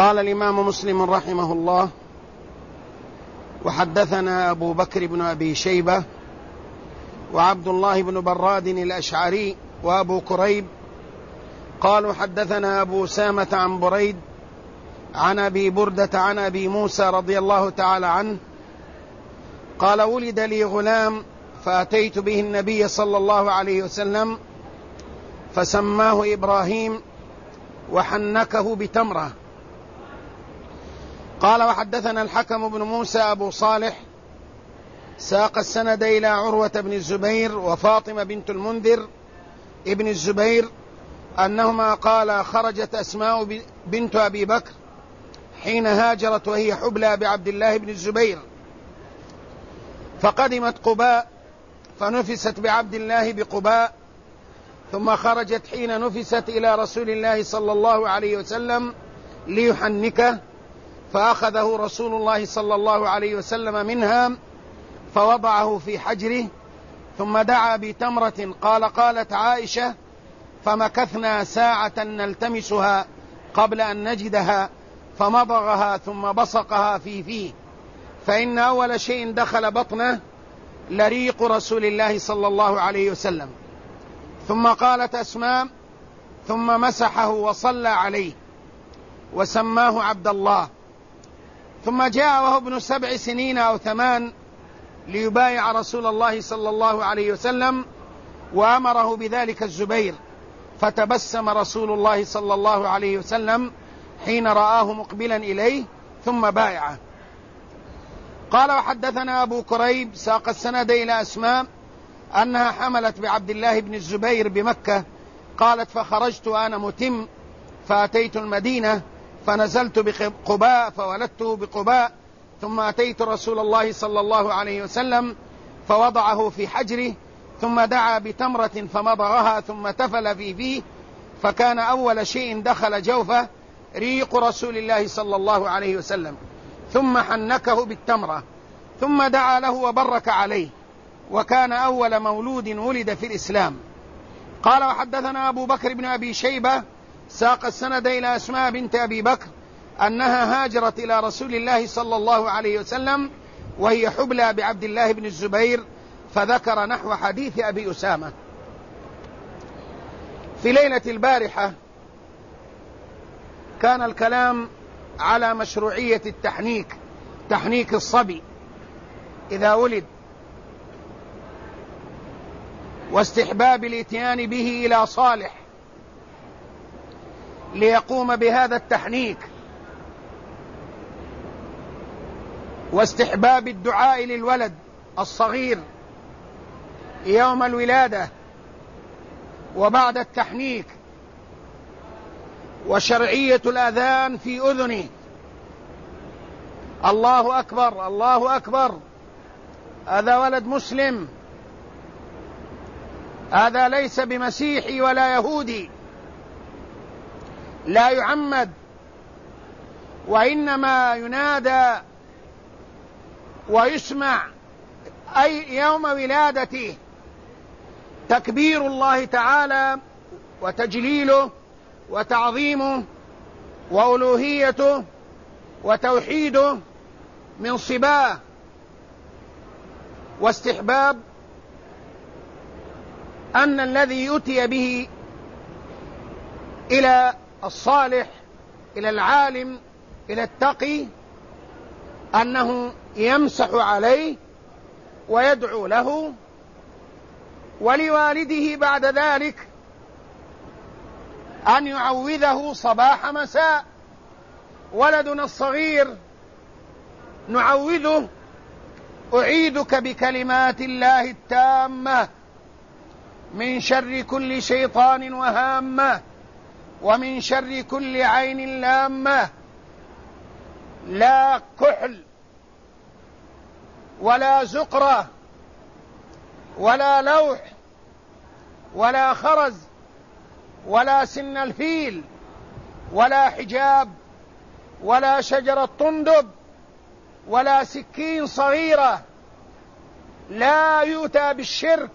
قال الإمام مسلم رحمه الله: وحدثنا أبو بكر بن أبي شيبة وعبد الله بن براد الأشعري وأبو كريب قالوا حدثنا أبو أسامة عن بريد عن أبي بردة عن أبي موسى رضي الله تعالى عنه قال: ولد لي غلام فأتيت به النبي صلى الله عليه وسلم فسماه إبراهيم وحنكه بتمرة. قال: وحدثنا الحكم بن موسى أبو صالح ساق السند إلى عروة بن الزبير وفاطمة بنت المنذر ابن الزبير أنهما قال: خرجت أسماء بنت أبي بكر حين هاجرت وهي حبلى بعبد الله بن الزبير، فقدمت قباء فنفست بعبد الله بقباء، ثم خرجت حين نفست إلى رسول الله صلى الله عليه وسلم ليحنكه، فأخذه رسول الله صلى الله عليه وسلم منها فوضعه في حجره، ثم دعا بتمرة. قالت عائشة: فمكثنا ساعة نلتمسها قبل أن نجدها، فمضغها ثم بصقها في فيه، فإن أول شيء دخل بطنه لريق رسول الله صلى الله عليه وسلم. ثم قالت أسماء: ثم مسحه وصلى عليه وسماه عبد الله، ثم جاء وهو ابن 7 سنين أو 8 ليبايع رسول الله صلى الله عليه وسلم، وأمره بذلك الزبير، فتبسم رسول الله صلى الله عليه وسلم حين رآه مقبلا إليه ثم بايعه. قال: وحدثنا أبو كريب ساق السند إلى أسماء أنها حملت بعبد الله بن الزبير بمكة. قالت: فخرجت وأنا متم فأتيت المدينة فنزلت بقباء فولدته بقباء، ثم أتيت رسول الله صلى الله عليه وسلم فوضعه في حجره، ثم دعا بتمرة فمضغها ثم تفل في فيه، فكان أول شيء دخل جوفه ريق رسول الله صلى الله عليه وسلم، ثم حنكه بالتمرة، ثم دعا له وبرك عليه، وكان أول مولود ولد في الإسلام. قال: وحدثنا أبو بكر بن أبي شيبة ساق السند إلى أسماء بنت أبي بكر أنها هاجرت إلى رسول الله صلى الله عليه وسلم وهي حبلى بعبد الله بن الزبير، فذكر نحو حديث أبي أسامة. في ليلة البارحة كان الكلام على مشروعية تحنيك الصبي إذا ولد، واستحباب الاتيان به إلى صالح ليقوم بهذا التحنيك، واستحباب الدعاء للولد الصغير يوم الولادة وبعد التحنيك، وشرعية الأذان في أذنه: الله أكبر الله أكبر، هذا ولد مسلم، هذا ليس بمسيحي ولا يهودي، لا يعمد، وإنما ينادى ويسمع أي يوم ولادته تكبير الله تعالى وتجليله وتعظيمه وألوهيته وتوحيده من صباه. واستحباب أن الذي يؤتي به إلى الصالح إلى العالم إلى التقي أنه يمسح عليه ويدعو له ولوالده بعد ذلك أن يعوذه صباح مساء. ولدنا الصغير نعوذه: أعيذك بكلمات الله التامة من شر كل شيطان وهامة، ومن شر كل عين لامة، لا كحل ولا زقرة ولا لوح ولا خرز ولا سن الفيل ولا حجاب ولا شجرة طندب ولا سكين صغيرة، لا يؤتى بالشرك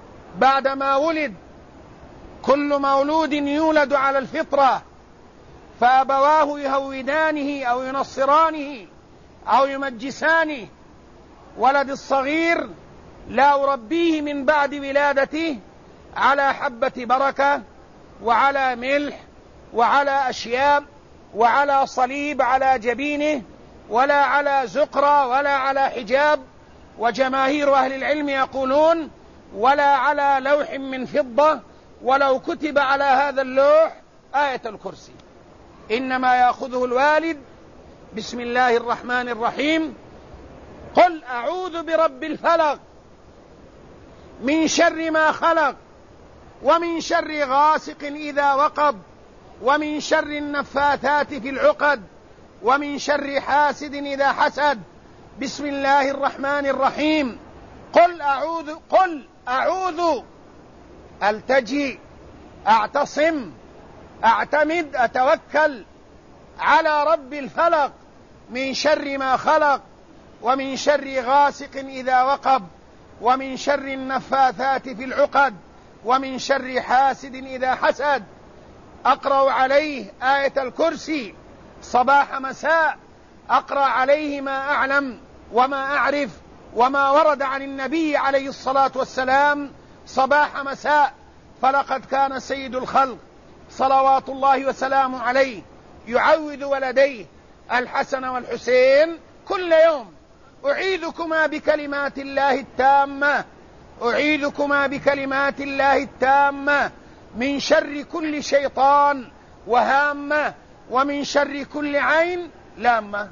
بعدما ولد. كل مولود يولد على الفطرة، فأبواه يهودانه أو ينصرانه أو يمجسانه. ولد الصغير لا أربيه من بعد ولادته على حبة بركة وعلى ملح وعلى أشياء وعلى صليب على جبينه ولا على زقرة ولا على حجاب، وجماهير أهل العلم يقولون ولا على لوح من فضة ولو كتب على هذا اللوح آية الكرسي، إنما يأخذه الوالد بسم الله الرحمن الرحيم قل أعوذ برب الفلق من شر ما خلق ومن شر غاسق إذا وقب ومن شر النفاثات في العقد ومن شر حاسد إذا حسد. بسم الله الرحمن الرحيم قل أعوذ ألتجي أعتصم أعتمد أتوكل على رب الفلق من شر ما خلق ومن شر غاسق إذا وقب ومن شر النفاثات في العقد ومن شر حاسد إذا حسد. أقرأ عليه آية الكرسي صباح مساء، أقرأ عليه ما أعلم وما أعرف وما ورد عن النبي عليه الصلاة والسلام صباح مساء. فلقد كان سيد الخلق صلوات الله وسلامه عليه يعوذ ولديه الحسن والحسين كل يوم أعيذكما بكلمات الله التامة أعيذكما بكلمات الله التامة من شر كل شيطان وهامة ومن شر كل عين لامة.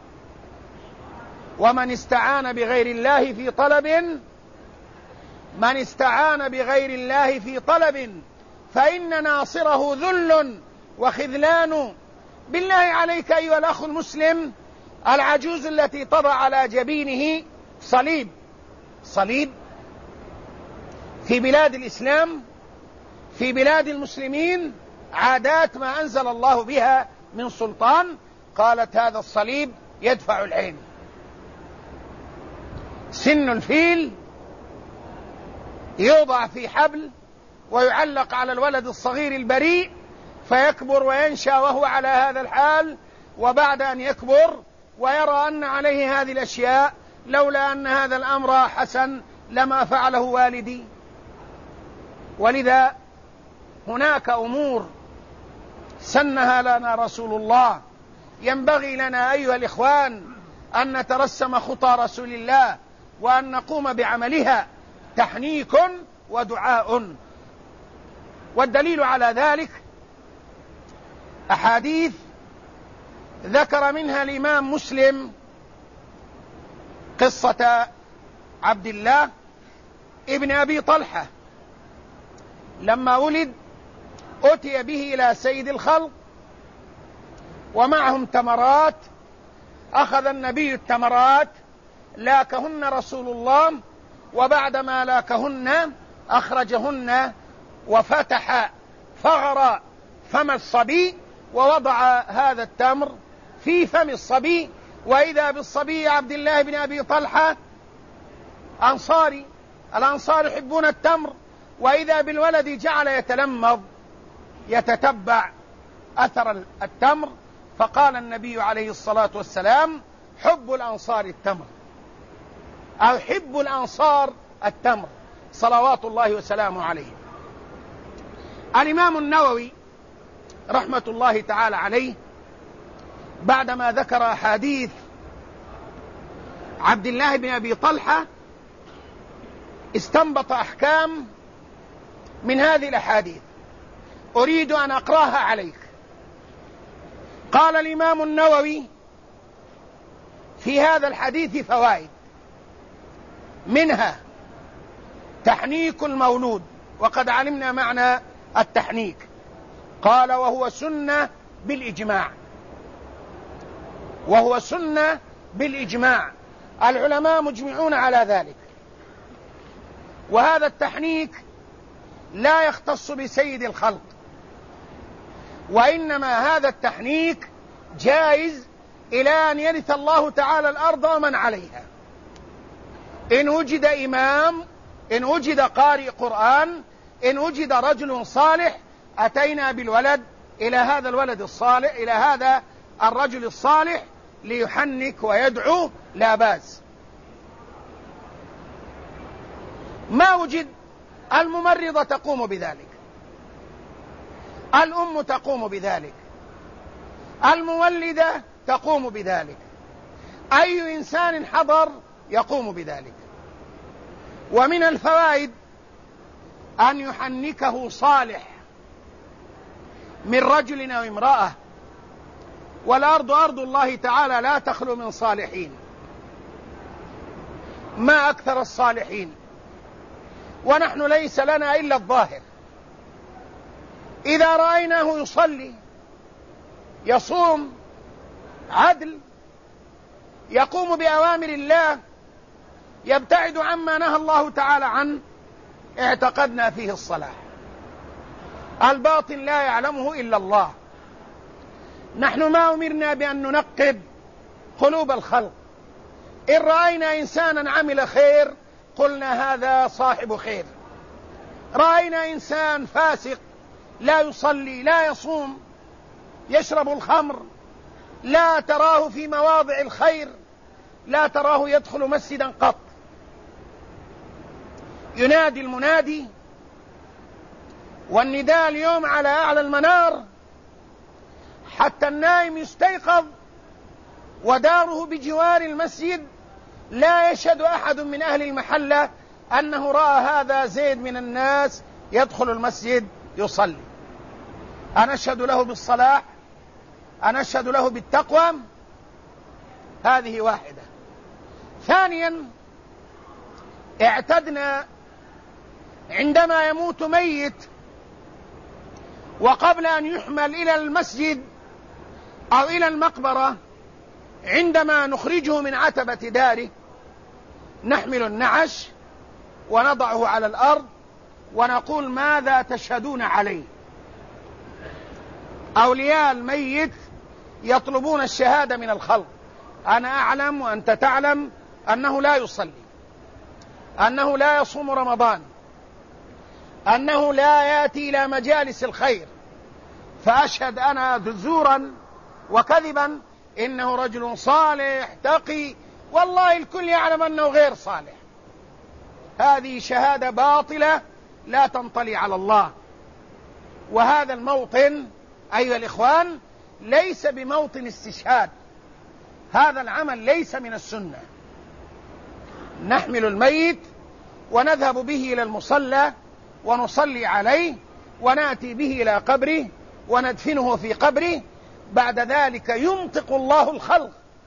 ومن استعان بغير الله في طلب فإن ناصره ذل وخذلان. بالله عليك أيها الأخ المسلم، العجوز التي تضع على جبينه صليب في بلاد الإسلام في بلاد المسلمين عادات ما أنزل الله بها من سلطان، قالت هذا الصليب يدفع العين. سن الفيل يوضع في حبل ويعلق على الولد الصغير البريء فيكبر وينشأ وهو على هذا الحال، وبعد أن يكبر ويرى أن عليه هذه الأشياء لولا أن هذا الأمر حسن لما فعله والدي. ولذا هناك أمور سنها لنا رسول الله ينبغي لنا أيها الإخوان أن نترسم خطى رسول الله وأن نقوم بعملها، تحنيك ودعاء. والدليل على ذلك أحاديث ذكر منها الإمام مسلم قصة عبد الله ابن أبي طلحة لما ولد أتي به إلى سيد الخلق ومعهم تمرات، أخذ النبي التمرات لاكهن رسول الله، وبعدما لاكهن أخرجهن وفتح فغر فم الصبي ووضع هذا التمر في فم الصبي، وإذا بالصبي عبد الله بن أبي طلحة أنصاري، الأنصار يحبون التمر، وإذا بالولد جعل يتلمض يتتبع أثر التمر، فقال النبي عليه الصلاة والسلام حب الأنصار التمر أو حب الأنصار التمر صلوات الله وسلامه عليه. الإمام النووي رحمة الله تعالى عليه بعدما ذكر أحاديث عبد الله بن أبي طلحة استنبط أحكام من هذه الأحاديث أريد أن أقرأها عليك. قال الإمام النووي في هذا الحديث فوائد، منها تحنيك المولود، وقد علمنا معنى التحنيك. قال وهو سنة بالإجماع، العلماء مجمعون على ذلك. وهذا التحنيك لا يختص بسيد الخلق، وإنما هذا التحنيك جائز إلى أن يرث الله تعالى الأرض ومن عليها. إن وجد إمام، إن وجد قارئ قرآن، إن وجد رجل صالح، أتينا بالولد إلى هذا الولد الصالح، إلى هذا الرجل الصالح ليحنك ويدعو، لا بأس. ما وجد، الممرضة تقوم بذلك، الأم تقوم بذلك، المولدة تقوم بذلك، أي إنسان حضر يقوم بذلك. ومن الفوائد أن يحنكه صالح من رجل أو امرأة، والأرض أرض الله تعالى لا تخلو من صالحين، ما أكثر الصالحين، ونحن ليس لنا إلا الظاهر. إذا رأيناه يصلي، يصوم، عدل، يقوم بأوامر الله، يبتعد عما نهى الله تعالى عنه، اعتقدنا فيه الصلاح. الباطن لا يعلمه إلا الله. نحن ما أمرنا بأن ننقب قلوب الخلق. إن رأينا إنسانا عمل خير قلنا هذا صاحب خير. رأينا إنسان فاسق لا يصلي لا يصوم يشرب الخمر، لا تراه في مواضع الخير، لا تراه يدخل مسجدا قط، ينادي المنادي، والنداء اليوم على أعلى المنار حتى النائم يستيقظ وداره بجوار المسجد، لا يشهد أحد من أهل المحلة أنه رأى هذا زيد من الناس يدخل المسجد يصلي. أنشهد له بالصلاح، أنشهد له بالتقوى. هذه واحدة. ثانيا، اعتدنا عندما يموت ميت وقبل أن يحمل إلى المسجد أو إلى المقبرة، عندما نخرجه من عتبة داره نحمل النعش ونضعه على الأرض ونقول ماذا تشهدون عليه. أولياء الميت يطلبون الشهادة من الخلق. أنا أعلم وأنت تعلم أنه لا يصلي، أنه لا يصوم رمضان، أنه لا يأتي إلى مجالس الخير، فأشهد أنا زورا وكذبا إنه رجل صالح تقي، والله الكل يعلم أنه غير صالح. هذه شهادة باطلة لا تنطلي على الله. وهذا الموطن أيها الإخوان ليس بموطن استشهاد، هذا العمل ليس من السنة. نحمل الميت ونذهب به إلى المصلى ونصلي عليه ونأتي به إلى قبره وندفنه في قبره. بعد ذلك ينطق الله الخلق،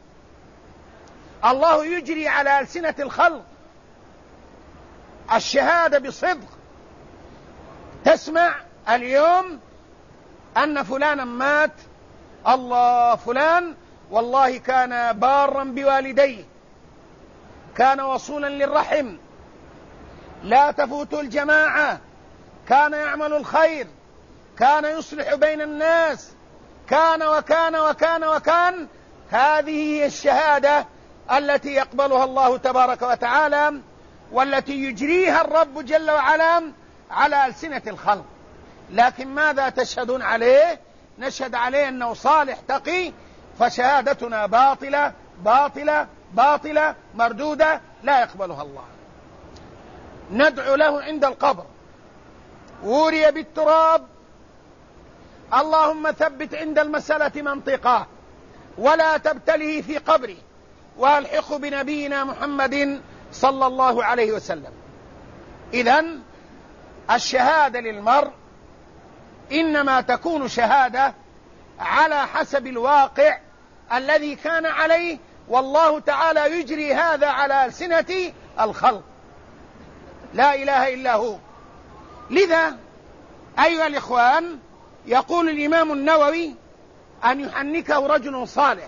الله يجري على ألسنة الخلق الشهادة بصدق. تسمع اليوم أن فلانا مات، الله فلان والله كان بارا بوالديه، كان وصولا للرحم، لا تفوت الجماعة، كان يعمل الخير، كان يصلح بين الناس، كان وكان وكان وكان. هذه هي الشهادة التي يقبلها الله تبارك وتعالى، والتي يجريها الرب جل وعلا على ألسنة الخلق. لكن ماذا تشهدون عليه؟ نشهد عليه أنه صالح تقي، فشهادتنا باطلة باطلة باطلة مردودة لا يقبلها الله. ندعو له عند القبر، وري بالتراب، اللهم ثبت عند المسألة منطقة ولا تبتله في قبره، والحقه بنبينا محمد صلى الله عليه وسلم. إذن الشهادة للمرء إنما تكون شهادة على حسب الواقع الذي كان عليه، والله تعالى يجري هذا على ألسنة الخلق، لا إله إلا هو. لذا أيها الإخوان يقول الإمام النووي أن يحنكه رجل صالح،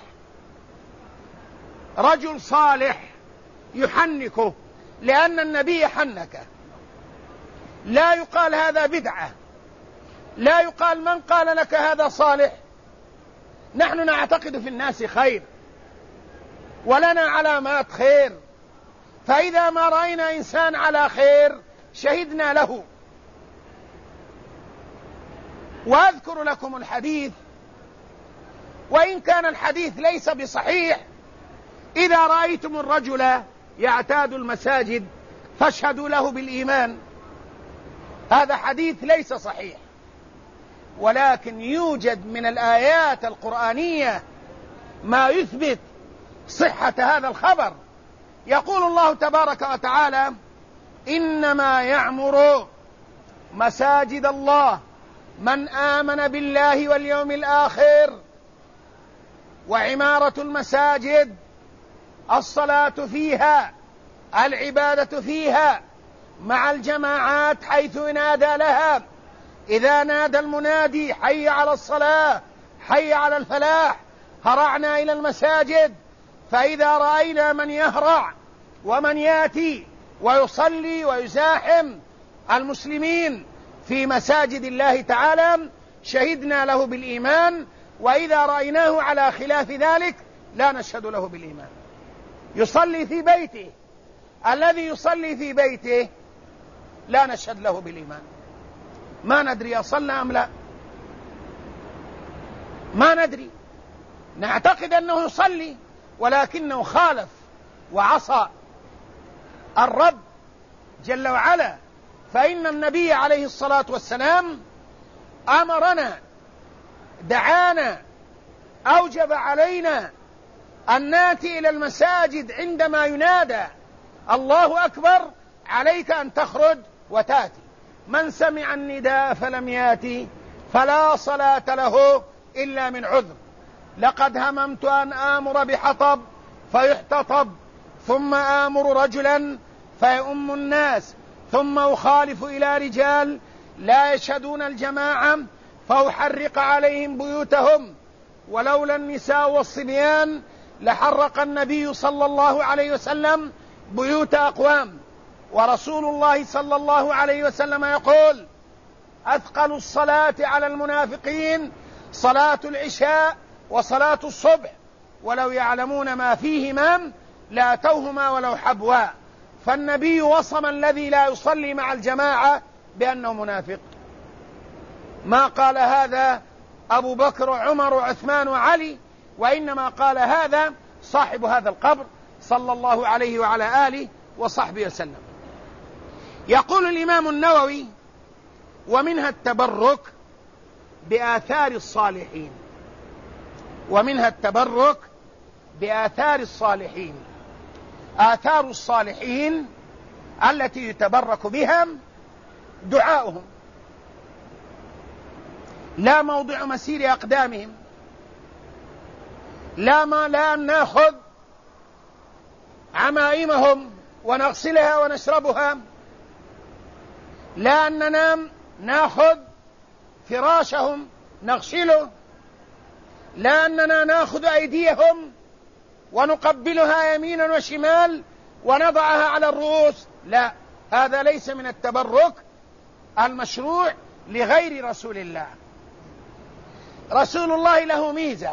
رجل صالح يحنكه لأن النبي حنكه. لا يقال هذا بدعة، لا يقال من قال لك هذا صالح. نحن نعتقد في الناس خير ولنا علامات خير، فإذا ما رأينا إنسان على خير شهدنا له. وأذكر لكم الحديث، وإن كان الحديث ليس بصحيح: إذا رأيتم الرجل يعتاد المساجد فاشهدوا له بالإيمان. هذا حديث ليس صحيح، ولكن يوجد من الآيات القرآنية ما يثبت صحة هذا الخبر. يقول الله تبارك وتعالى: إنما يعمر مساجد الله من آمن بالله واليوم الآخر. وعمارة المساجد الصلاة فيها، العبادة فيها مع الجماعات حيث نادى لها. إذا نادى المنادي: حي على الصلاة، حي على الفلاح، هرعنا إلى المساجد. فإذا رأينا من يهرع ومن يأتي ويصلي ويزاحم المسلمين في مساجد الله تعالى شهدنا له بالإيمان. وإذا رأيناه على خلاف ذلك لا نشهد له بالإيمان. يصلي في بيته، الذي يصلي في بيته لا نشهد له بالإيمان. ما ندري أصلى أم لا، ما ندري، نعتقد أنه يصلي ولكنه خالف وعصى الرب جل وعلا. فإن النبي عليه الصلاة والسلام أمرنا، دعانا، أوجب علينا أن نأتي إلى المساجد عندما ينادى الله أكبر. عليك أن تخرج وتأتي. من سمع النداء فلم يأتي فلا صلاة له إلا من عذر. لقد هممت أن آمر بحطب فيحتطب، ثم آمر رجلا فيؤم الناس، ثم أخالف إلى رجال لا يشهدون الجماعة فأحرق عليهم بيوتهم. ولولا النساء والصبيان لحرق النبي صلى الله عليه وسلم بيوت أقوام. ورسول الله صلى الله عليه وسلم يقول: أثقل الصلاة على المنافقين صلاة العشاء وصلاة الصبح، ولو يعلمون ما فيهما لأتوهما ولو حبوا. فالنبي وصم الذي لا يصلي مع الجماعة بأنه منافق. ما قال هذا أبو بكر وعمر وعثمان وعلي، وإنما قال هذا صاحب هذا القبر صلى الله عليه وعلى آله وصحبه وسلم. يقول الإمام النووي: ومنها التبرك بآثار الصالحين. ومنها التبرك بآثار الصالحين. آثار الصالحين التي يتبرك بها دعاؤهم، لا موضع مسير أقدامهم، لا أن نأخذ عمائمهم ونغسلها ونشربها، لا أننا نأخذ فراشهم نغسله، لا أننا نأخذ أيديهم ونقبلها يمينا وشمال ونضعها على الرؤوس. لا، هذا ليس من التبرك المشروع لغير رسول الله. رسول الله له ميزة،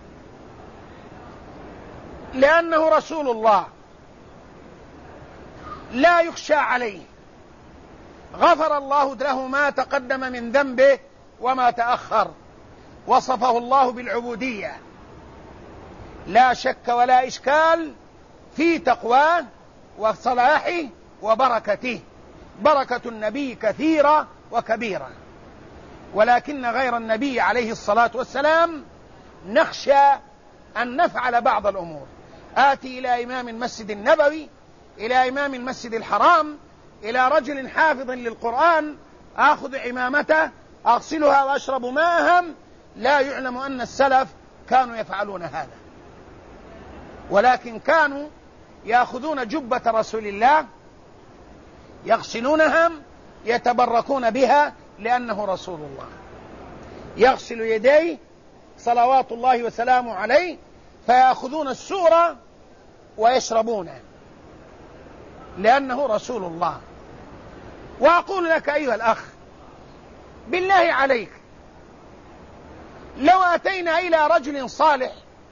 لأنه رسول الله لا يخشى عليه، غفر الله له ما تقدم من ذنبه وما تأخر، وصفه الله بالعبودية، لا شك ولا إشكال في تقواه وصلاحه وبركته. بركة النبي كثيرة وكبيرة، ولكن غير النبي عليه الصلاة والسلام نخشى أن نفعل بعض الأمور. آتي إلى إمام المسجد النبوي، إلى إمام المسجد الحرام، إلى رجل حافظ للقرآن، آخذ عمامته أغسلها وأشرب ماءها، لا يعلم أن السلف كانوا يفعلون هذا، ولكن كانوا يأخذون جبة رسول الله يغسلونها يتبركون بها لأنه رسول الله. يغسل يديه صلوات الله وسلامه عليه، فيأخذون السورة ويشربونه لأنه رسول الله. وأقول لك أيها الأخ، بالله عليك، لو أتينا إلى رجل صالح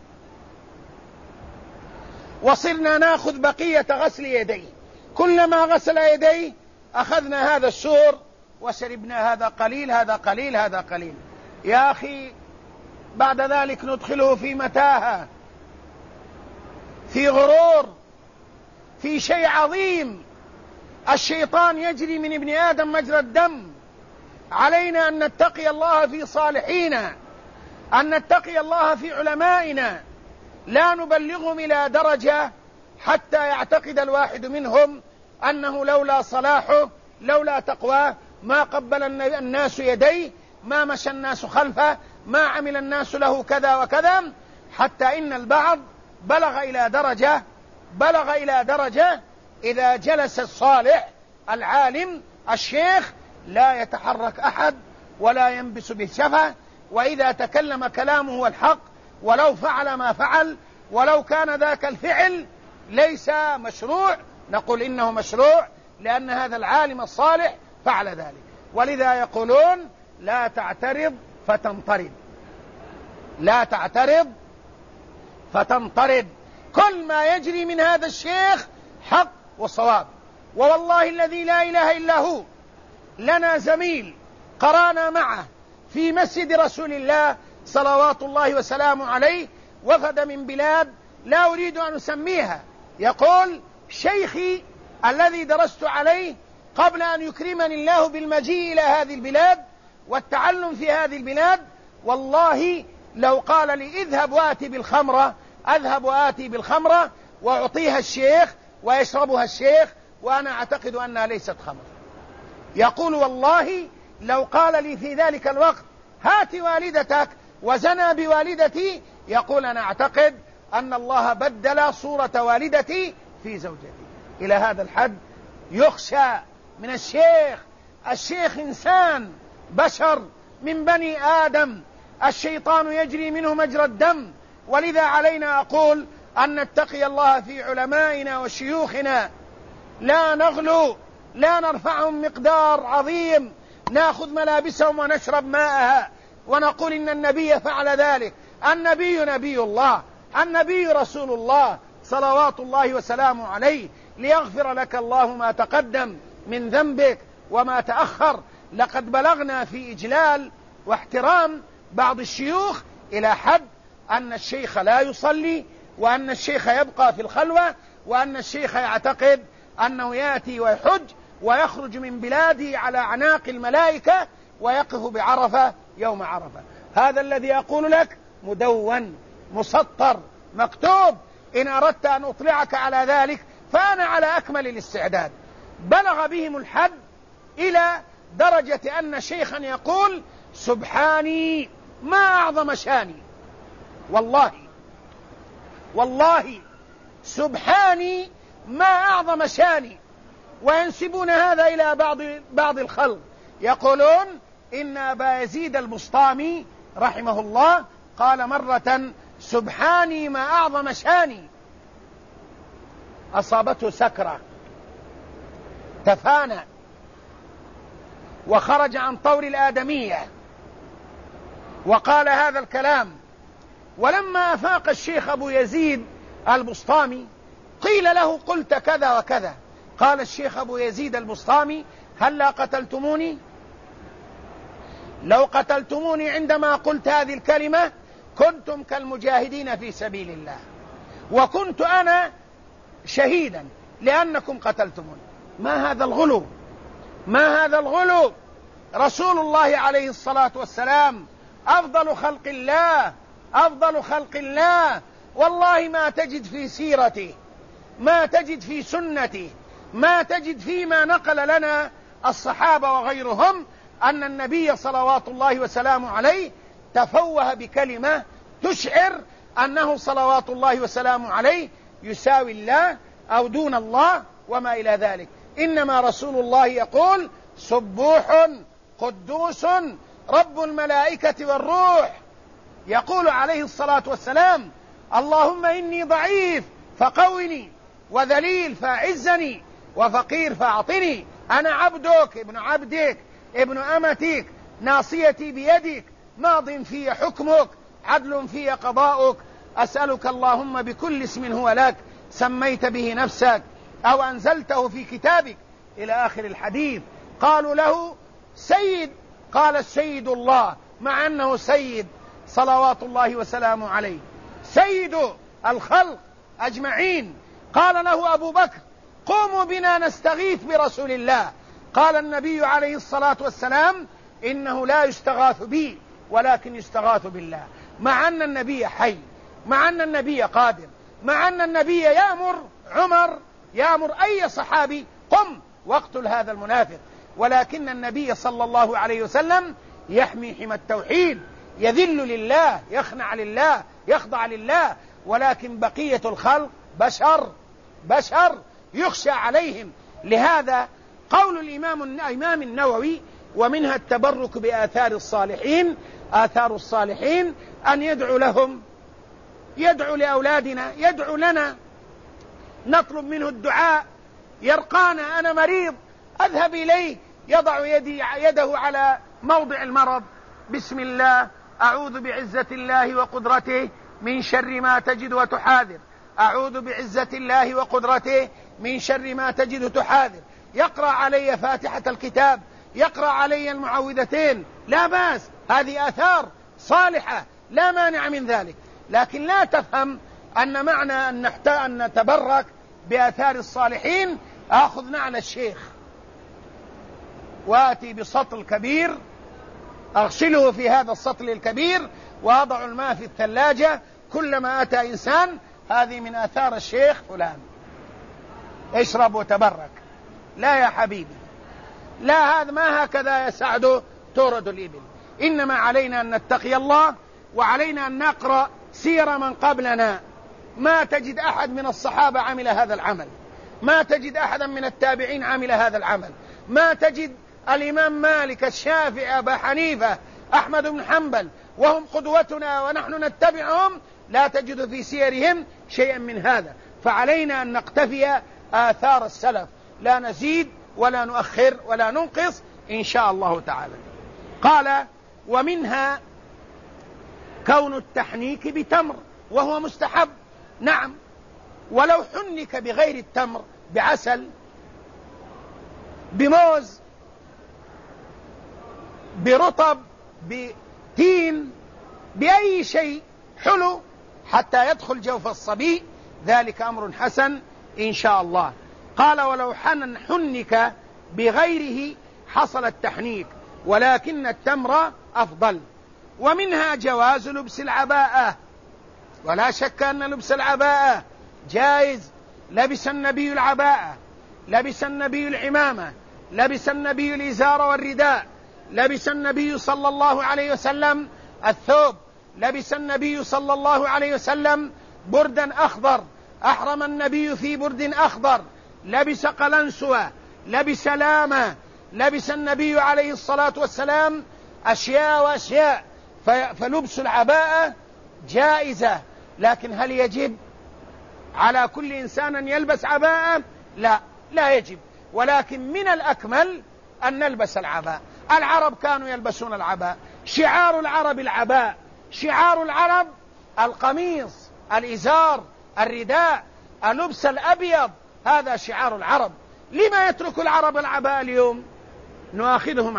وصرنا نأخذ بقية غسل يديه، كلما غسل يديه أخذنا هذا السور وشربنا، هذا قليل هذا قليل هذا قليل، يا أخي بعد ذلك ندخله في متاهة، في غرور، في شيء عظيم. الشيطان يجري من ابن آدم مجرى الدم. علينا أن نتقي الله في صالحينا، أن نتقي الله في علمائنا، لا نبلغهم إلى درجة حتى يعتقد الواحد منهم أنه لولا صلاحه، لولا تقواه، ما قبل الناس يديه، ما مشى الناس خلفه، ما عمل الناس له كذا وكذا. حتى إن البعض بلغ إلى درجة إذا جلس الصالح العالم الشيخ لا يتحرك أحد ولا ينبس بالشفة، وإذا تكلم كلامه هو الحق، ولو فعل ما فعل، ولو كان ذاك الفعل ليس مشروع، نقول إنه مشروع لأن هذا العالم الصالح فعل ذلك. ولذا يقولون لا تعترض فتنطرد، لا تعترض فتنطرد. كل ما يجري من هذا الشيخ حق وصواب. ووالله الذي لا إله إلا هو، لنا زميل قرانا معه في مسجد رسول الله صلوات الله وسلامه عليه، وفد من بلاد لا أريد أن أسميها، يقول شيخي الذي درست عليه قبل أن يكرمني الله بالمجيء إلى هذه البلاد والتعلم في هذه البلاد، والله لو قال لي اذهب وآتي بالخمرة أذهب وآتي بالخمرة وأعطيها الشيخ ويشربها الشيخ، وأنا أعتقد أنها ليست خمر. يقول والله لو قال لي في ذلك الوقت هات والدتك وزنى بوالدتي، يقول أنا أعتقد أن الله بدل صورة والدتي في زوجتي. إلى هذا الحد يخشى من الشيخ. الشيخ إنسان بشر من بني آدم، الشيطان يجري منه مجرى الدم. ولذا علينا أقول أن نتقي الله في علمائنا وشيوخنا، لا نغلو، لا نرفعهم مقدار عظيم، نأخذ ملابسهم ونشرب ماءها ونقول إن النبي فعل ذلك. النبي نبي الله، النبي رسول الله صلوات الله وسلامه عليه، ليغفر لك الله ما تقدم من ذنبك وما تأخر. لقد بلغنا في إجلال واحترام بعض الشيوخ إلى حد أن الشيخ لا يصلي، وأن الشيخ يبقى في الخلوة، وأن الشيخ يعتقد أنه يأتي ويحج ويخرج من بلاده على أعناق الملائكة ويقف بعرفة يوم عرفة. هذا الذي أقول لك مدون مسطر مكتوب، إن أردت أن أطلعك على ذلك فأنا على أكمل الاستعداد. بلغ بهم الحد إلى درجة أن شيخا يقول سبحاني ما أعظم شاني، والله سبحاني ما أعظم شاني. وينسبون هذا إلى بعض الخلق، يقولون إن أبا يزيد البسطامي رحمه الله قال مرة سبحاني ما أعظم شاني، أصابته سكرة تفانى وخرج عن طور الآدمية وقال هذا الكلام. ولما أفاق الشيخ أبو يزيد البسطامي قيل له قلت كذا وكذا، قال الشيخ أبو يزيد البسطامي هلا قتلتموني؟ لو قتلتموني عندما قلت هذه الكلمة كنتم كالمجاهدين في سبيل الله، وكنت أنا شهيدا لأنكم قتلتموني. ما هذا الغلو؟ ما هذا الغلو؟ رسول الله عليه الصلاة والسلام أفضل خلق الله، أفضل خلق الله، والله ما تجد في سيرته، ما تجد في سنته، ما تجد فيما نقل لنا الصحابة وغيرهم أن النبي صلوات الله وسلامه عليه تفوه بكلمة تشعر أنه صلوات الله وسلامه عليه يساوي الله أو دون الله وما إلى ذلك. إنما رسول الله يقول سبوح قدوس رب الملائكة والروح. يقول عليه الصلاة والسلام اللهم إني ضعيف فقوني، وذليل فأعزني، وفقير فأعطني، أنا عبدك ابن عبدك ابن أمتك، ناصيتي بيدك، ماض في حكمك، عدل في قضاؤك، أسألك اللهم بكل اسم هو لك سميت به نفسك أو أنزلته في كتابك إلى آخر الحديث. قالوا له سيد، قال السيد الله مع أنه سيد صلوات الله وسلامه عليه، سيد الخلق أجمعين. قال له أبو بكر: قوموا بنا نستغيث برسول الله. قال النبي عليه الصلاة والسلام: إنه لا يستغاث بي ولكن يستغاث بالله. مع أن النبي حي، مع أن النبي قادر، مع أن النبي يأمر أي صحابي: قم واقتل هذا المنافق. ولكن النبي صلى الله عليه وسلم يحمي حمى التوحيد، يذل لله، يخنع لله، يخضع لله. ولكن بقية الخلق بشر يخشى عليهم. لهذا قول الإمام النووي: ومنها التبرك بآثار الصالحين. آثار الصالحين أن يدعو لهم، يدعو لأولادنا، يدعو لنا، نطلب منه الدعاء، يرقانا: أنا مريض، أذهب إليه، يضع يده على موضع المرض: بسم الله، أعوذ بعزة الله وقدرته من شر ما تجد وتحاذر، أعوذ بعزة الله وقدرته من شر ما تجد وتحاذر. يقرأ علي فاتحة الكتاب، يقرأ علي المعوذتين، لا بأس، هذه آثار صالحة لا مانع من ذلك. لكن لا تفهم أن معنى أن نتبرك بآثار الصالحين آخذ نعل الشيخ وآتي بسطل كبير أغسله في هذا السطل الكبير وأضع الماء في الثلاجة، كلما أتى إنسان: هذه من آثار الشيخ فلان، اشرب وتبرك. لا يا حبيبي، لا، هذا ما هكذا يا سعد تورد الإبل. إنما علينا أن نتقي الله، وعلينا أن نقرأ سير من قبلنا. ما تجد أحد من الصحابة عمل هذا العمل، ما تجد أحدا من التابعين عمل هذا العمل، ما تجد الإمام مالك، الشافعي، أبا حنيفة، أحمد بن حنبل، وهم قدوتنا ونحن نتبعهم، لا تجد في سيرهم شيئا من هذا. فعلينا أن نقتفي آثار السلف، لا نزيد ولا نؤخر ولا ننقص إن شاء الله تعالى. قال: ومنها كون التحنيك بتمر، وهو مستحب، نعم، ولو حنك بغير التمر، بعسل، بموز، برطب، بتين، بأي شيء حلو حتى يدخل جوف الصبي، ذلك أمر حسن إن شاء الله. قال: ولو حنك بغيره حصل التحنيك، ولكن التمر أفضل. ومنها جواز لبس العباءة، ولا شك أن لبس العباءة جائز. لبس النبي العباءة، لبس النبي العمامة، لبس النبي الإزار والرداء، لبس النبي صلى الله عليه وسلم الثوب، لبس النبي صلى الله عليه وسلم بردا أخضر، أحرم النبي في برد أخضر، لبس قلنسوة، لبس لامة، لبس النبي عليه الصلاة والسلام أشياء وأشياء. فلبس العباءة جائزة. لكن هل يجب على كل إنسان أن يلبس عباءة؟ لا يجب. ولكن من الأكمل أن نلبس العباء. العرب كانوا يلبسون العباء، شعار العرب العباء، شعار العرب القميص، الإزار، الرداء، اللبس الأبيض، هذا شعار العرب. لما يترك العرب العباء اليوم؟ نؤاخذهم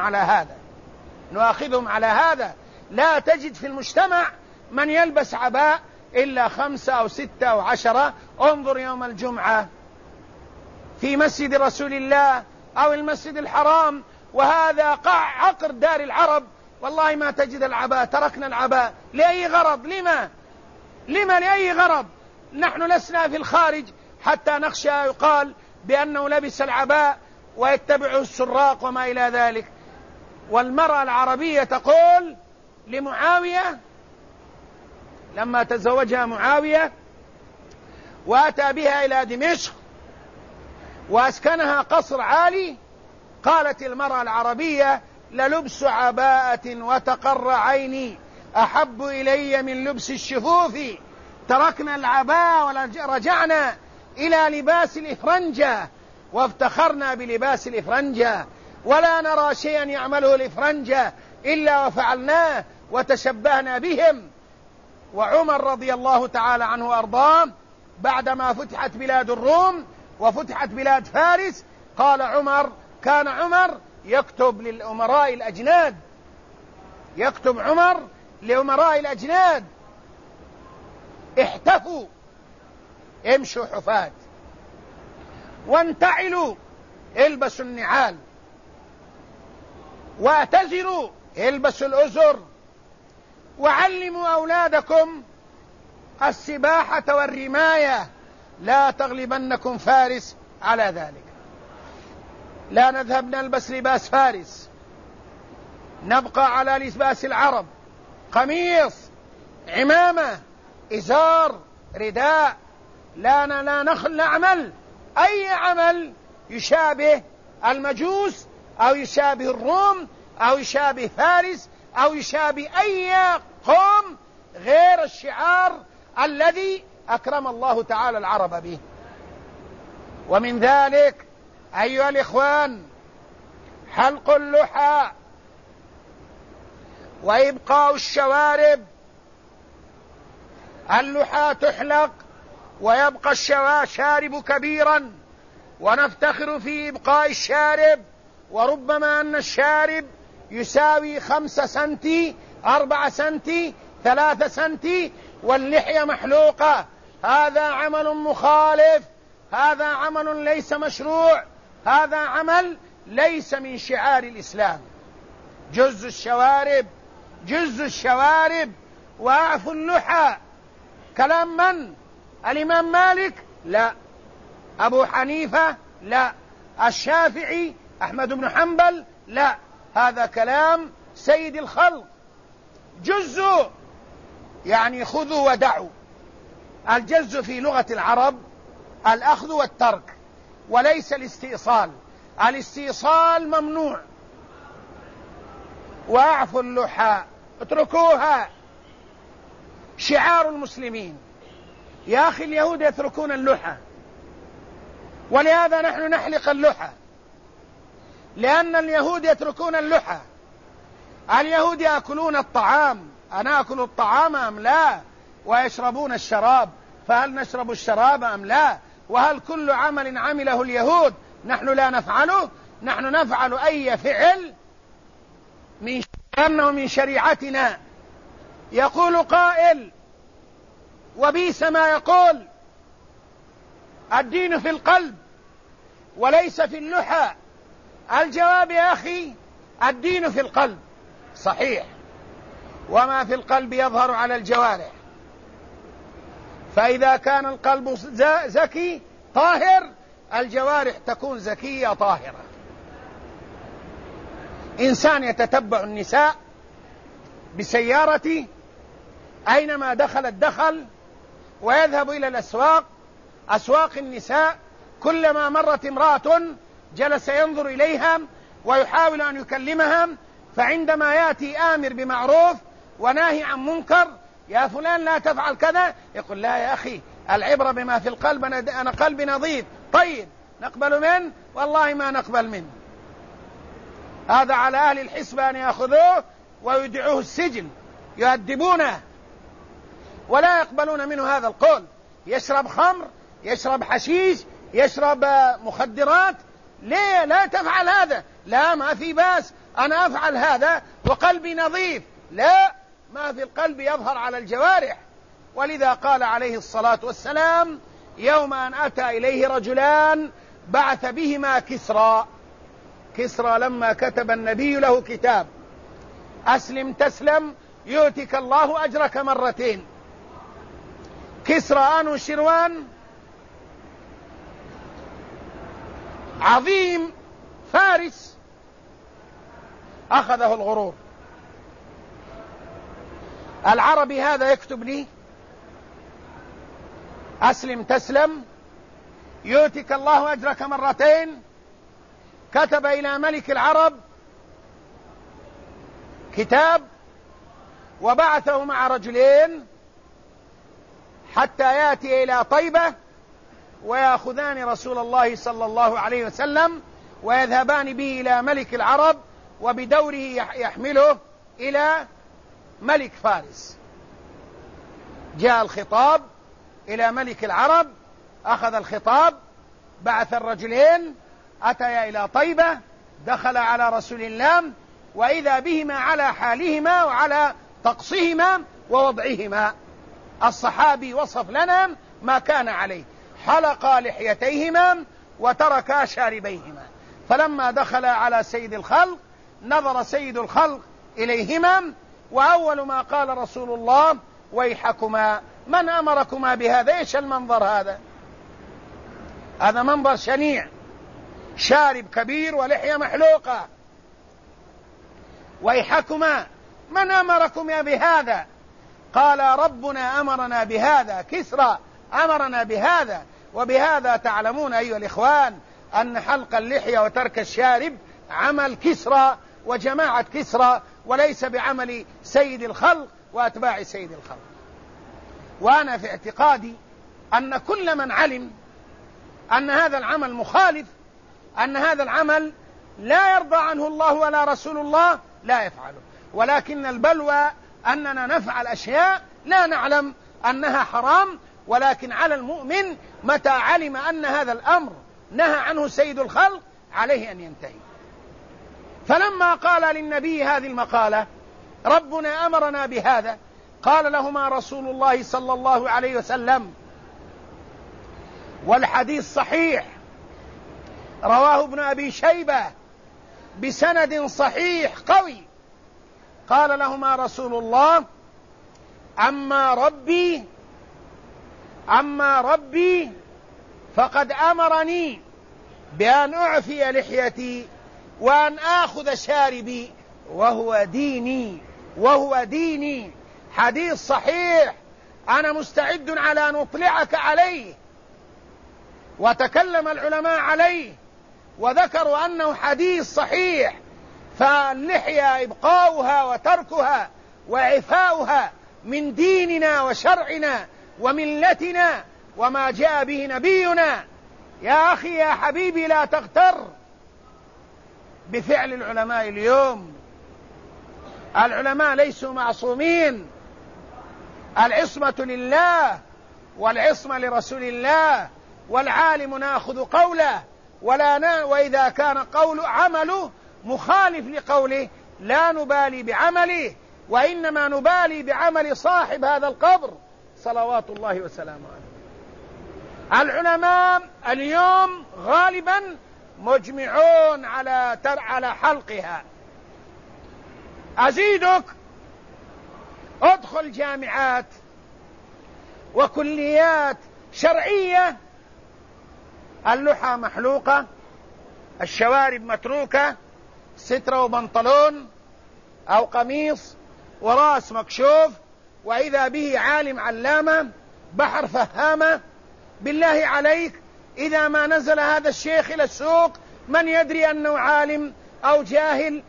على هذا. لا تجد في المجتمع من يلبس عباء إلا 5 أو 6 أو 10. انظر يوم الجمعة في مسجد رسول الله أو المسجد الحرام، وهذا عقر دار العرب، والله ما تجد العباء. تركنا العباء لأي غرض؟ لما لأي غرض؟ نحن لسنا في الخارج حتى نخشى يقال بأنه لبس العباء ويتبعه السراق وما إلى ذلك. والمرأة العربية تقول لمعاوية لما تزوجها معاوية وأتى بها إلى دمشق وأسكنها قصر عالي، قالت المرأة العربية: للبس عباءة وتقر عيني أحب إلي من لبس الشفوف. تركنا العباء ورجعنا إلى لباس الإفرنجة، وافتخرنا بلباس الإفرنجة، ولا نرى شيئا يعمله الإفرنجة إلا وفعلناه وتشبهنا بهم. وعمر رضي الله تعالى عنه وأرضاه بعدما فتحت بلاد الروم وفتحت بلاد فارس، كان عمر يكتب للأمراء الأجناد يكتب عمر لأمراء الأجناد: احتفوا، امشوا حفاة، وانتعلوا، البسوا النعال، واعتزروا، البسوا الأزر، وعلموا أولادكم السباحة والرماية، لا تغلبنكم فارس على ذلك. لا نذهب نلبس لباس فارس، نبقى على لباس العرب: قميص، عمامة، إزار، رداء. لا نعمل أي عمل يشابه المجوس أو يشابه الروم أو يشابه فارس أو يشابه أي قوم غير الشعار الذي أكرم الله تعالى العرب به. ومن ذلك أيها الإخوان حلق اللحى وإبقاء الشوارب. اللحى تحلق ويبقى الشارب كبيرا، ونفتخر في إبقاء الشارب، وربما أن الشارب يساوي 5 سنتي، 4 سنتي، 3 سنتي، واللحية محلوقة. هذا عمل مخالف، هذا عمل ليس مشروع، هذا عمل ليس من شعار الإسلام. جز الشوارب، جز الشوارب وأعفوا اللحى. كلام من؟ الإمام مالك؟ لا. أبو حنيفة؟ لا. الشافعي أحمد بن حنبل؟ لا. هذا كلام سيد الخلق. جزوا يعني خذوا ودعوا. الجز في لغة العرب الأخذ والترك وليس الاستئصال. الاستئصال ممنوع. وأعفوا اللحى، اتركوها، شعار المسلمين. يا أخي اليهود يتركون اللحى، ولهذا نحن نحلق اللحى، لأن اليهود يتركون اللحى. اليهود يأكلون الطعام، أنا أكل الطعام أم لا؟ ويشربون الشراب، فهل نشرب الشراب أم لا؟ وهل كل عمل عمله اليهود نحن لا نفعله؟ نحن نفعل أي فعل أنه من شريعتنا. يقول قائل: وبئس ما يقول، الدين في القلب وليس في اللحى. الجواب يا أخي: الدين في القلب صحيح، وما في القلب يظهر على الجوارح. فإذا كان القلب زكي طاهر، الجوارح تكون زكية طاهرة. إنسان يتتبع النساء بسيارته أينما دخل، ويذهب إلى الأسواق، أسواق النساء، كلما مرت امرأة جلس ينظر إليها ويحاول أن يكلمها. فعندما يأتي آمر بمعروف وناهي عن منكر: يا فلان لا تفعل كذا، يقول: لا يا أخي، العبرة بما في القلب، أنا قلبي نظيف. طيب نقبل منه؟ والله ما نقبل منه. هذا على أهل الحسبة أن يأخذوه ويدعوه السجن، يؤدبونه، ولا يقبلون منه هذا القول. يشرب خمر، يشرب حشيش، يشرب مخدرات، ليه لا تفعل هذا؟ لا، ما في باس، أنا أفعل هذا وقلبي نظيف. لا، ما في القلب يظهر على الجوارح. ولذا قال عليه الصلاة والسلام: يوم أن أتى إليه رجلان بعث بهما كسرى. كسرى لما كتب النبي له كتاب: أسلم تسلم يؤتك الله أجرك مرتين. كسرى آنو شروان عظيم فارس، أخذه الغرور. العربي هذا يكتب لي: أسلم تسلم يؤتك الله أجرك مرتين. كتب إلى ملك العرب كتاب وبعثه مع رجلين حتى يأتي إلى طيبة ويأخذان رسول الله صلى الله عليه وسلم ويذهبان به إلى ملك العرب، وبدوره يحمله إلى ملك فارس. جاء الخطاب إلى ملك العرب، أخذ الخطاب، بعث الرجلين، أتيا إلى طيبة، دخل على رسول الله، وإذا بهما على حالهما وعلى طقسهما ووضعهما. الصحابي وصف لنا ما كان عليه، حلقا لحيتيهما وتركا شاربيهما. فلما دخل على سيد الخلق نظر سيد الخلق إليهما، وأول ما قال رسول الله: ويحكما، من أمركما بهذا؟ إيش المنظر هذا؟ هذا منظر شنيع، شارب كبير ولحية محلوقة. ويحكما، من أمركما بهذا؟ قال: ربنا أمرنا بهذا، كسرى أمرنا بهذا. وبهذا تعلمون أيها الإخوان أن حلق اللحية وترك الشارب عمل كسرى وجماعة كسرى، وليس بعمل سيد الخلق وأتباع سيد الخلق. وأنا في اعتقادي أن كل من علم أن هذا العمل مخالف، أن هذا العمل لا يرضى عنه الله ولا رسول الله، لا يفعله. ولكن البلوى أننا نفعل أشياء لا نعلم أنها حرام، ولكن على المؤمن متى علم أن هذا الأمر نهى عنه سيد الخلق عليه أن ينتهي. فلما قال للنبي هذه المقالة: ربنا أمرنا بهذا، قال لهما رسول الله صلى الله عليه وسلم، والحديث صحيح رواه ابن أبي شيبة بسند صحيح قوي، قال لهما رسول الله: أما ربي فقد أمرني بأن أعفي لحيتي وأن آخذ شاربي وهو ديني. حديث صحيح، أنا مستعد على أن أطلعك عليه. وتكلم العلماء عليه وذكروا أنه حديث صحيح، فاللحية إبقاؤها وتركها وعفاؤها من ديننا وشرعنا وملتنا وما جاء به نبينا. يا أخي يا حبيبي، لا تغتر بفعل العلماء اليوم. العلماء ليسوا معصومين، العصمة لله والعصمة لرسول الله، والعالم نأخذ قوله وإذا كان عمله مخالف لقوله لا نبالي بعمله، وإنما نبالي بعمل صاحب هذا القبر صلوات الله وسلامه عليه. العلماء اليوم غالبا مجمعون على حلقها. أزيدك، ادخل جامعات وكليات شرعية، اللحى محلوقة، الشوارب متروكة، سترة وبنطلون أو قميص وراس مكشوف، وإذا به عالم علامة بحر فهامة. بالله عليك، إذا ما نزل هذا الشيخ إلى السوق من يدري أنه عالم أو جاهل؟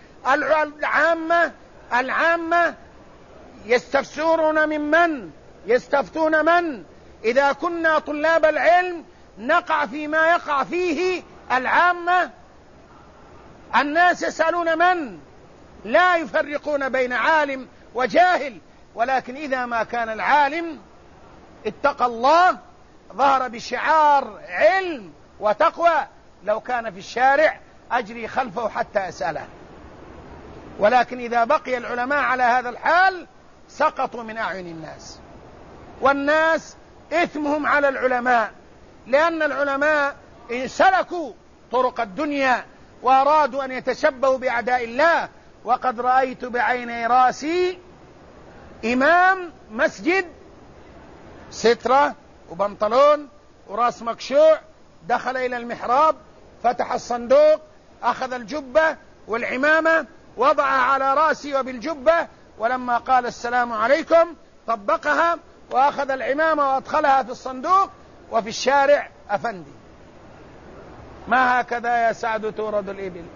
العامة يستفسرون يستفتون من؟ إذا كنا طلاب العلم نقع فيما يقع فيه العامة، الناس يسألون من؟ لا يفرقون بين عالم وجاهل. ولكن إذا ما كان العالم اتقى الله ظهر بشعار علم وتقوى، لو كان في الشارع أجري خلفه حتى أسأله. ولكن إذا بقي العلماء على هذا الحال سقطوا من أعين الناس، والناس إثمهم على العلماء، لأن العلماء إن سلكوا طرق الدنيا وأرادوا أن يتشبهوا بأعداء الله. وقد رأيت بعيني راسي إمام مسجد سترة وبنطلون وراس مكشوع دخل إلى المحراب، فتح الصندوق، أخذ الجبة والعمامة وضعها على رأسي وبالجبة، ولما قال السلام عليكم طبقها وأخذ العمامة وأدخلها في الصندوق. وفي الشارع: أفندي، ما هكذا يا سعد تورد الإبل،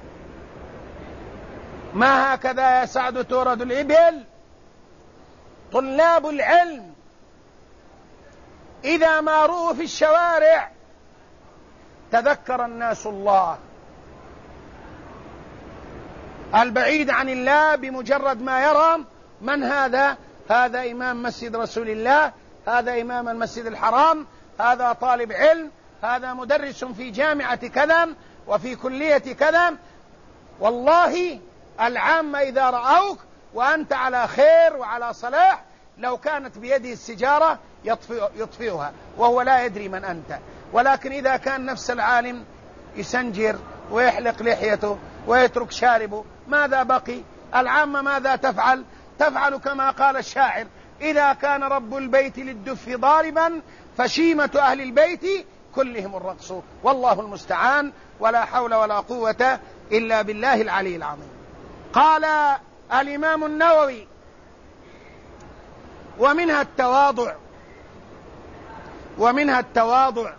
ما هكذا يا سعد تورد الإبل. طلاب العلم إذا ما رؤوا في الشوارع تذكر الناس الله، البعيد عن الله بمجرد ما يرى من هذا إمام مسجد رسول الله، هذا إمام المسجد الحرام، هذا طالب علم، هذا مدرس في جامعة كذا وفي كلية كذا. والله العامة إذا رأوك وأنت على خير وعلى صلاح لو كانت بيده السجارة يطفئها وهو لا يدري من أنت. ولكن إذا كان نفس العالم يسنجر ويحلق لحيته ويترك شاربه، ماذا بقي؟ العامة ماذا تفعل؟ تفعل كما قال الشاعر: إذا كان رب البيت للدف ضاربا فشيمة أهل البيت كلهم الرقص. والله المستعان، ولا حول ولا قوة إلا بالله العلي العظيم. قال الإمام النووي: ومنها التواضع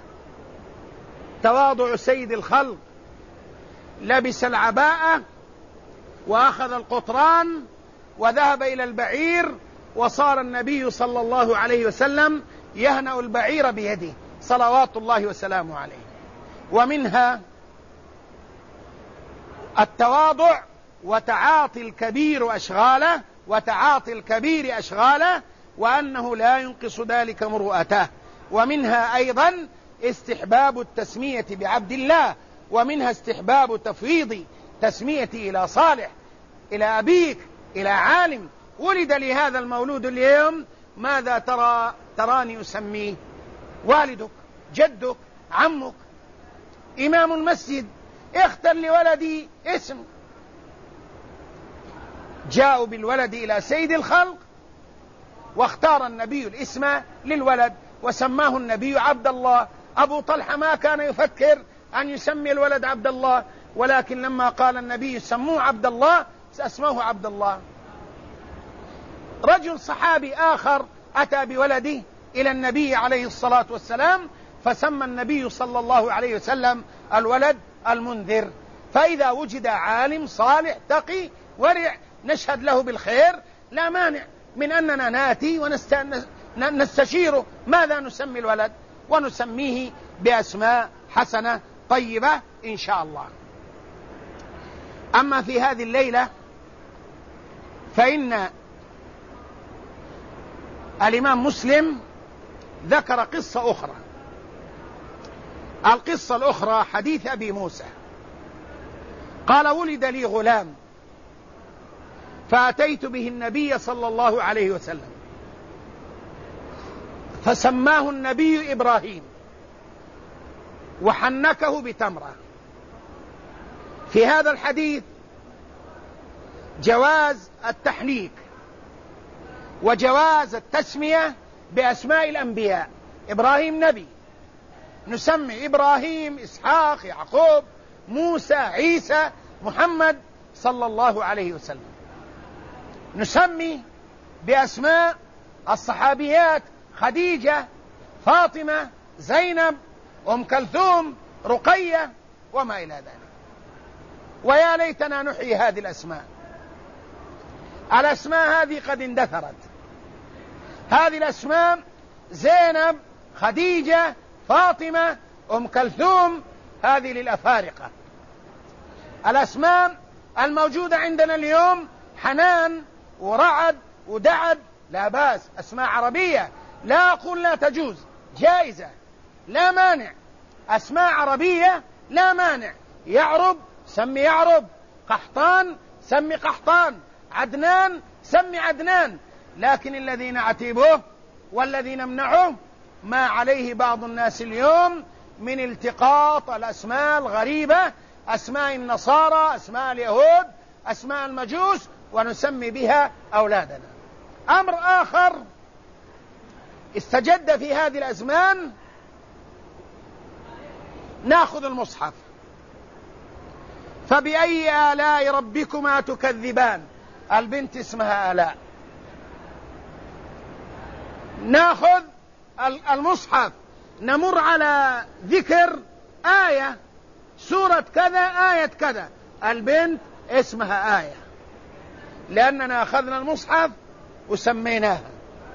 تواضع سيد الخلق، لبس العباءة وأخذ القطران وذهب إلى البعير، وصار النبي صلى الله عليه وسلم يهنأ البعير بيده صلوات الله وسلامه عليه. ومنها التواضع وتعاطي الكبير أشغاله وأنه لا ينقص ذلك مروءته. ومنها أيضا استحباب التسمية بعبد الله، ومنها استحباب تفويض تسميتي إلى صالح، إلى أبيك، إلى عالم ولد لهذا المولود اليوم، ماذا تراني أسميه؟ والدك، جدك، عمك، إمام المسجد، اختر لولدي اسم. جاءوا بالولد إلى سيد الخلق واختار النبي الاسم للولد وسماه النبي عبد الله. أبو طلحة ما كان يفكر أن يسمي الولد عبد الله، ولكن لما قال النبي سموه عبد الله اسمه عبد الله. رجل صحابي آخر أتى بولده إلى النبي عليه الصلاة والسلام، فسمى النبي صلى الله عليه وسلم الولد المنذر. فإذا وجد عالم صالح تقي ورع نشهد له بالخير، لا مانع من أننا نأتي ونستشيره ماذا نسمي الولد، ونسميه بأسماء حسنة طيبة إن شاء الله. أما في هذه الليلة فإن الإمام مسلم ذكر قصة أخرى. القصة الأخرى حديث أبي موسى قال: ولد لي غلام فأتيت به النبي صلى الله عليه وسلم فسماه النبي إبراهيم وحنكه بتمرة. في هذا الحديث جواز التحنيك وجواز التسمية بأسماء الأنبياء. إبراهيم نبي، نسمي إبراهيم، إسحاق، يعقوب، موسى، عيسى، محمد صلى الله عليه وسلم. نسمي بأسماء الصحابيات: خديجة، فاطمة، زينب، أم كلثوم، رقية، وما إلى ذلك. ويا ليتنا نحيي هذه الأسماء. الأسماء هذه قد اندثرت. هذه الأسماء زينب، خديجة، فاطمة، أم كلثوم، هذه للأفارقة. الأسماء الموجودة عندنا اليوم حنان ورعد ودعد، لا بأس، أسماء عربية، لا أقول لا تجوز، جائزة، لا مانع. أسماء عربية لا مانع. يعرب سمي يعرب، قحطان سمي قحطان، عدنان سمي عدنان. لكن الذي نعتبه والذي نمنعه ما عليه بعض الناس اليوم من التقاط الأسماء الغريبة، أسماء النصارى، أسماء اليهود، أسماء المجوس، ونسمي بها أولادنا. أمر آخر استجد في هذه الأزمان: نأخذ المصحف، فبأي آلاء ربكما تكذبان، البنت اسمها آلاء، نأخذ المصحف نمر على ذكر آية، سورة كذا، آية كذا، البنت اسمها آية، لأننا أخذنا المصحف وسميناها.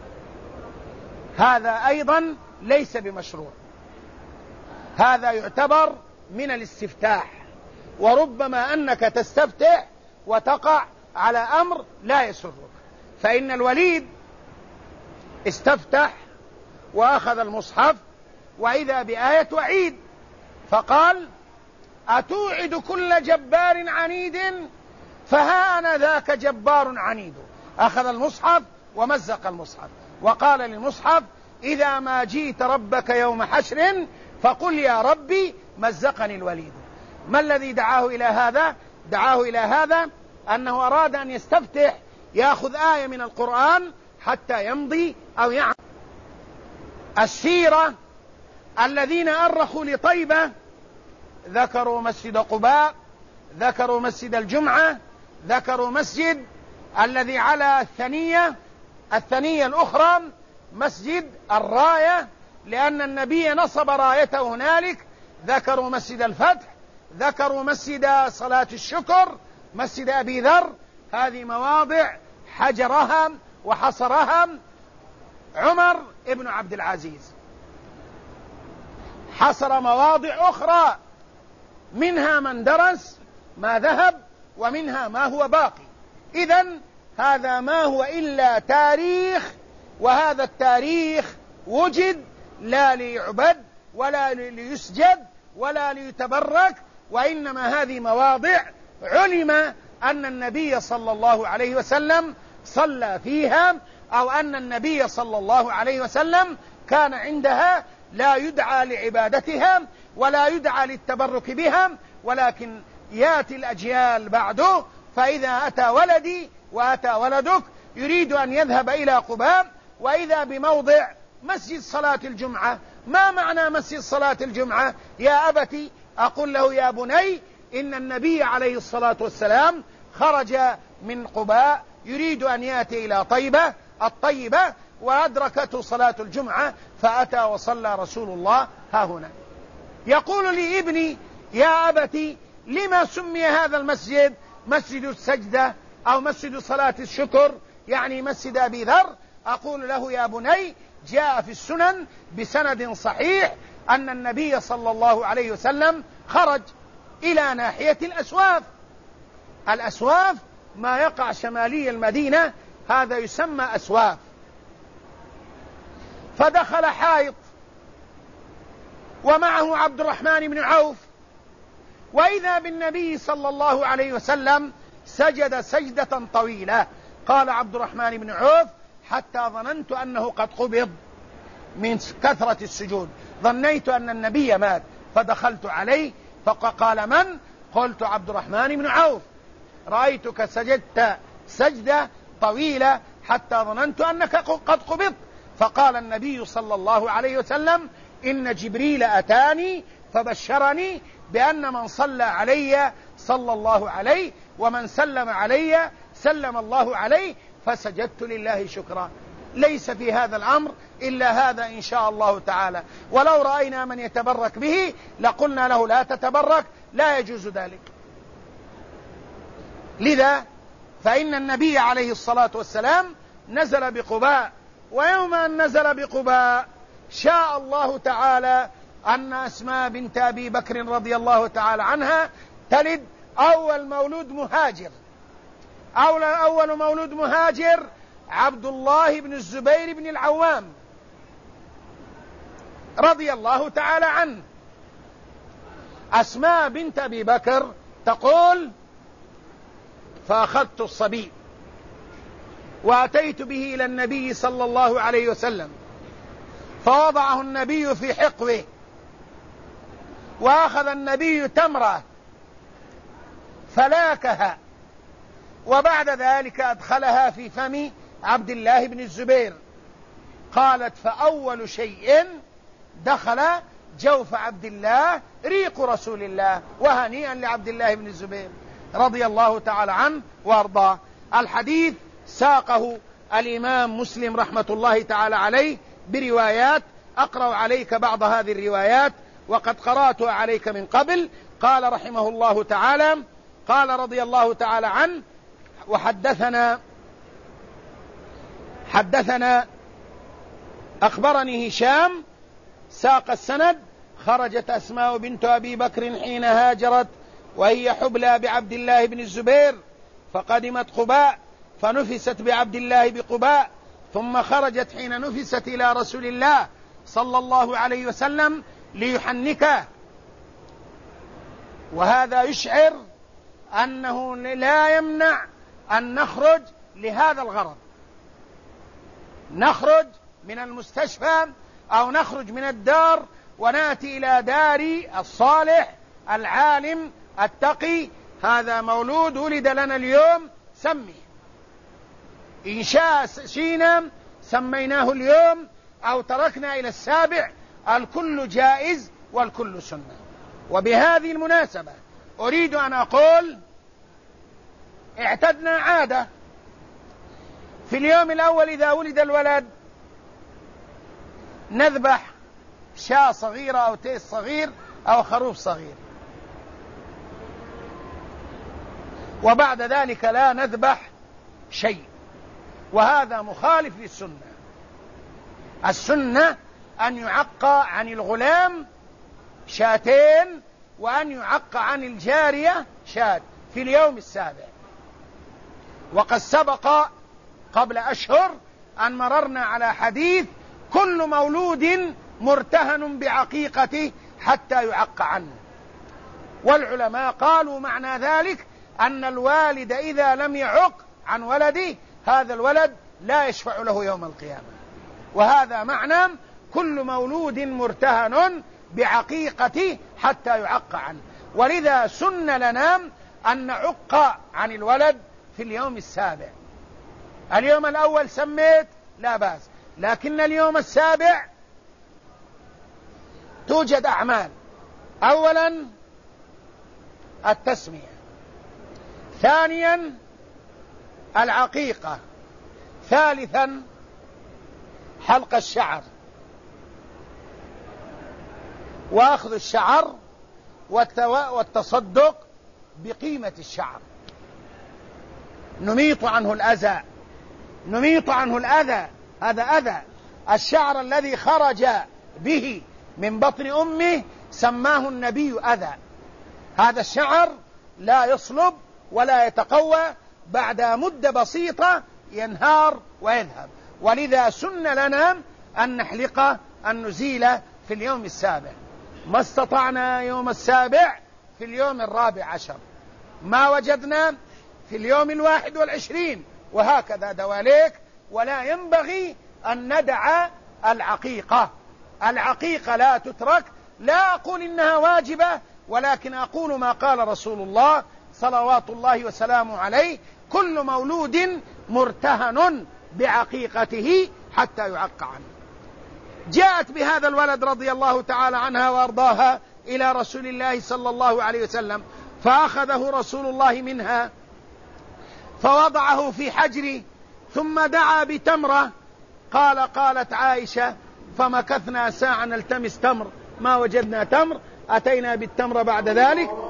هذا أيضا ليس بمشروع، هذا يعتبر من الاستفتاح، وربما أنك تستفتح وتقع على أمر لا يسرك. فإن الوليد استفتح وأخذ المصحف وإذا بآية وعيد، فقال: أتوعد كل جبار عنيد فها أنا ذاك جبار عنيد، أخذ المصحف ومزق المصحف وقال للمصحف: إذا ما جئت ربك يوم حشر فقل يا ربي مزقني الوليد. ما الذي دعاه إلى هذا؟ دعاه إلى هذا أنه أراد أن يستفتح يأخذ آية من القرآن حتى يمضي أو يعمل. السيرة الذين أرخوا لطيبة ذكروا مسجد قباء، ذكروا مسجد الجمعة، ذكروا مسجد الذي على الثنية الأخرى مسجد الراية لأن النبي نصب رايته هنالك، ذكروا مسجد الفتح، ذكروا مسجد صلاة الشكر، مسجد أبي ذر. هذه مواضع حجرها وحصرها عمر ابن عبد العزيز. حصر مواضع أخرى منها من درس ما ذهب ومنها ما هو باقي. إذن هذا ما هو إلا تاريخ، وهذا التاريخ وجد لا ليعبد ولا ليسجد ولا ليتبرك، وإنما هذه مواضع علم أن النبي صلى الله عليه وسلم صلى فيها، أو أن النبي صلى الله عليه وسلم كان عندها، لا يدعى لعبادتها ولا يدعى للتبرك بها، ولكن يأتي الأجيال بعده، فإذا أتى ولدي وأتى ولدك يريد أن يذهب إلى قباء وإذا بموضع مسجد صلاة الجمعة. ما معنى مسجد صلاة الجمعة يا أبتي؟ أقول له: يا بني، إن النبي عليه الصلاة والسلام خرج من قباء يريد أن يأتي إلى الطيبة وأدركته صلاة الجمعة فأتى وصلى رسول الله ها هنا. يقول لي ابني: يا أبتي، لما سمي هذا المسجد مسجد السجدة أو مسجد صلاة الشكر، يعني مسجد أبي ذر؟ أقول له: يا بني، جاء في السنن بسند صحيح أن النبي صلى الله عليه وسلم خرج إلى ناحية الأسواف ما يقع شمالي المدينة، هذا يسمى أسواف. فدخل حائط ومعه عبد الرحمن بن عوف، وإذا بالنبي صلى الله عليه وسلم سجد سجدة طويلة. قال عبد الرحمن بن عوف: حتى ظننت أنه قد قبض من كثرة السجود، ظنيت أن النبي مات، فدخلت عليه فقال: من؟ قلت: عبد الرحمن بن عوف، رأيتك سجدت سجدة طويلة حتى ظننت أنك قد قبضت. فقال النبي صلى الله عليه وسلم: إن جبريل أتاني فبشرني بأن من صلى علي صلى الله عليه، ومن سلم علي سلم الله عليه، فسجدت لله شكرا. ليس في هذا الأمر إلا هذا إن شاء الله تعالى، ولو رأينا من يتبرك به لقلنا له: لا تتبرك، لا يجوز ذلك. لذا فإن النبي عليه الصلاة والسلام نزل بقباء، ويوم أن نزل بقباء شاء الله تعالى أن أسماء بنت أبي بكر رضي الله تعالى عنها تلد أول مولود مهاجر عبد الله بن الزبير بن العوام رضي الله تعالى عنه. أسماء بنت أبي بكر تقول: فأخذت الصبي وأتيت به إلى النبي صلى الله عليه وسلم، فوضعه النبي في حقوه، وأخذ النبي تمرة فلاكها، وبعد ذلك أدخلها في فم عبد الله بن الزبير. قالت: فأول شيء دخل جوف عبد الله ريق رسول الله، وهنيئا لعبد الله بن الزبير رضي الله تعالى عنه وارضاه. الحديث ساقه الإمام مسلم رحمة الله تعالى عليه بروايات، أقرأ عليك بعض هذه الروايات وقد قرأتها عليك من قبل. قال رحمه الله تعالى: قال رضي الله تعالى عنه: حدثنا أخبرني هشام، ساق السند: خرجت أسماء بنت أبي بكر حين هاجرت وهي حبلى بعبد الله بن الزبير، فقدمت قباء فنفست بعبد الله بقباء، ثم خرجت حين نفست إلى رسول الله صلى الله عليه وسلم ليحنكه. وهذا يشعر أنه لا يمنع أن نخرج لهذا الغرض، نخرج من المستشفى أو نخرج من الدار ونأتي إلى دار الصالح العالم التقي، هذا مولود ولد لنا اليوم سميه، إن شينا سميناه اليوم أو تركنا إلى السابع، الكل جائز والكل سنة. وبهذه المناسبة أريد أن أقول اعتدنا عادة في اليوم الأول إذا ولد الولد نذبح شاة صغيرة أو تيس صغير أو خروف صغير، وبعد ذلك لا نذبح شيء، وهذا مخالف للسنة. السنة أن يعق عن الغلام شاتين، وأن يعق عن الجارية شاة في اليوم السابع. وقد سبق قبل أشهر أن مررنا على حديث كل مولود مرتهن بعقيقته حتى يعق عنه، والعلماء قالوا معنى ذلك أن الوالد إذا لم يعق عن ولده هذا الولد لا يشفع له يوم القيامة، وهذا معنى كل مولود مرتهن بعقيقته حتى يعق عنه. ولذا سن لنا أن نعق عن الولد في اليوم السابع. اليوم الأول سميت لا بأس، لكن اليوم السابع توجد أعمال، أولا التسمية، ثانيا العقيقة، ثالثا حلق الشعر وأخذ الشعر والتصدق بقيمة الشعر، نميط عنه الأذى، نميط عنه الأذى، هذا أذى. الشعر الذي خرج به من بطن أمه سماه النبي أذى، هذا الشعر لا يصلب ولا يتقوى، بعد مدة بسيطة ينهار ويذهب. ولذا سن لنا أن نحلق أن نزيل في اليوم السابع، ما استطعنا يوم السابع في اليوم الرابع عشر، ما وجدنا في اليوم 21، وهكذا دواليك. ولا ينبغي أن ندع العقيقة، العقيقة لا تترك. لا أقول إنها واجبة، ولكن أقول ما قال رسول الله صلوات الله وسلامه عليه: كل مولود مرتهن بعقيقته حتى يعق عنه. جاءت بهذا الولد رضي الله تعالى عنها وأرضاها إلى رسول الله صلى الله عليه وسلم، فأخذه رسول الله منها فوضعه في حجري، ثم دعا بتمرة. قالت عائشة: فمكثنا ساعة نلتمس تمر ما وجدنا تمر، أتينا بالتمر بعد ذلك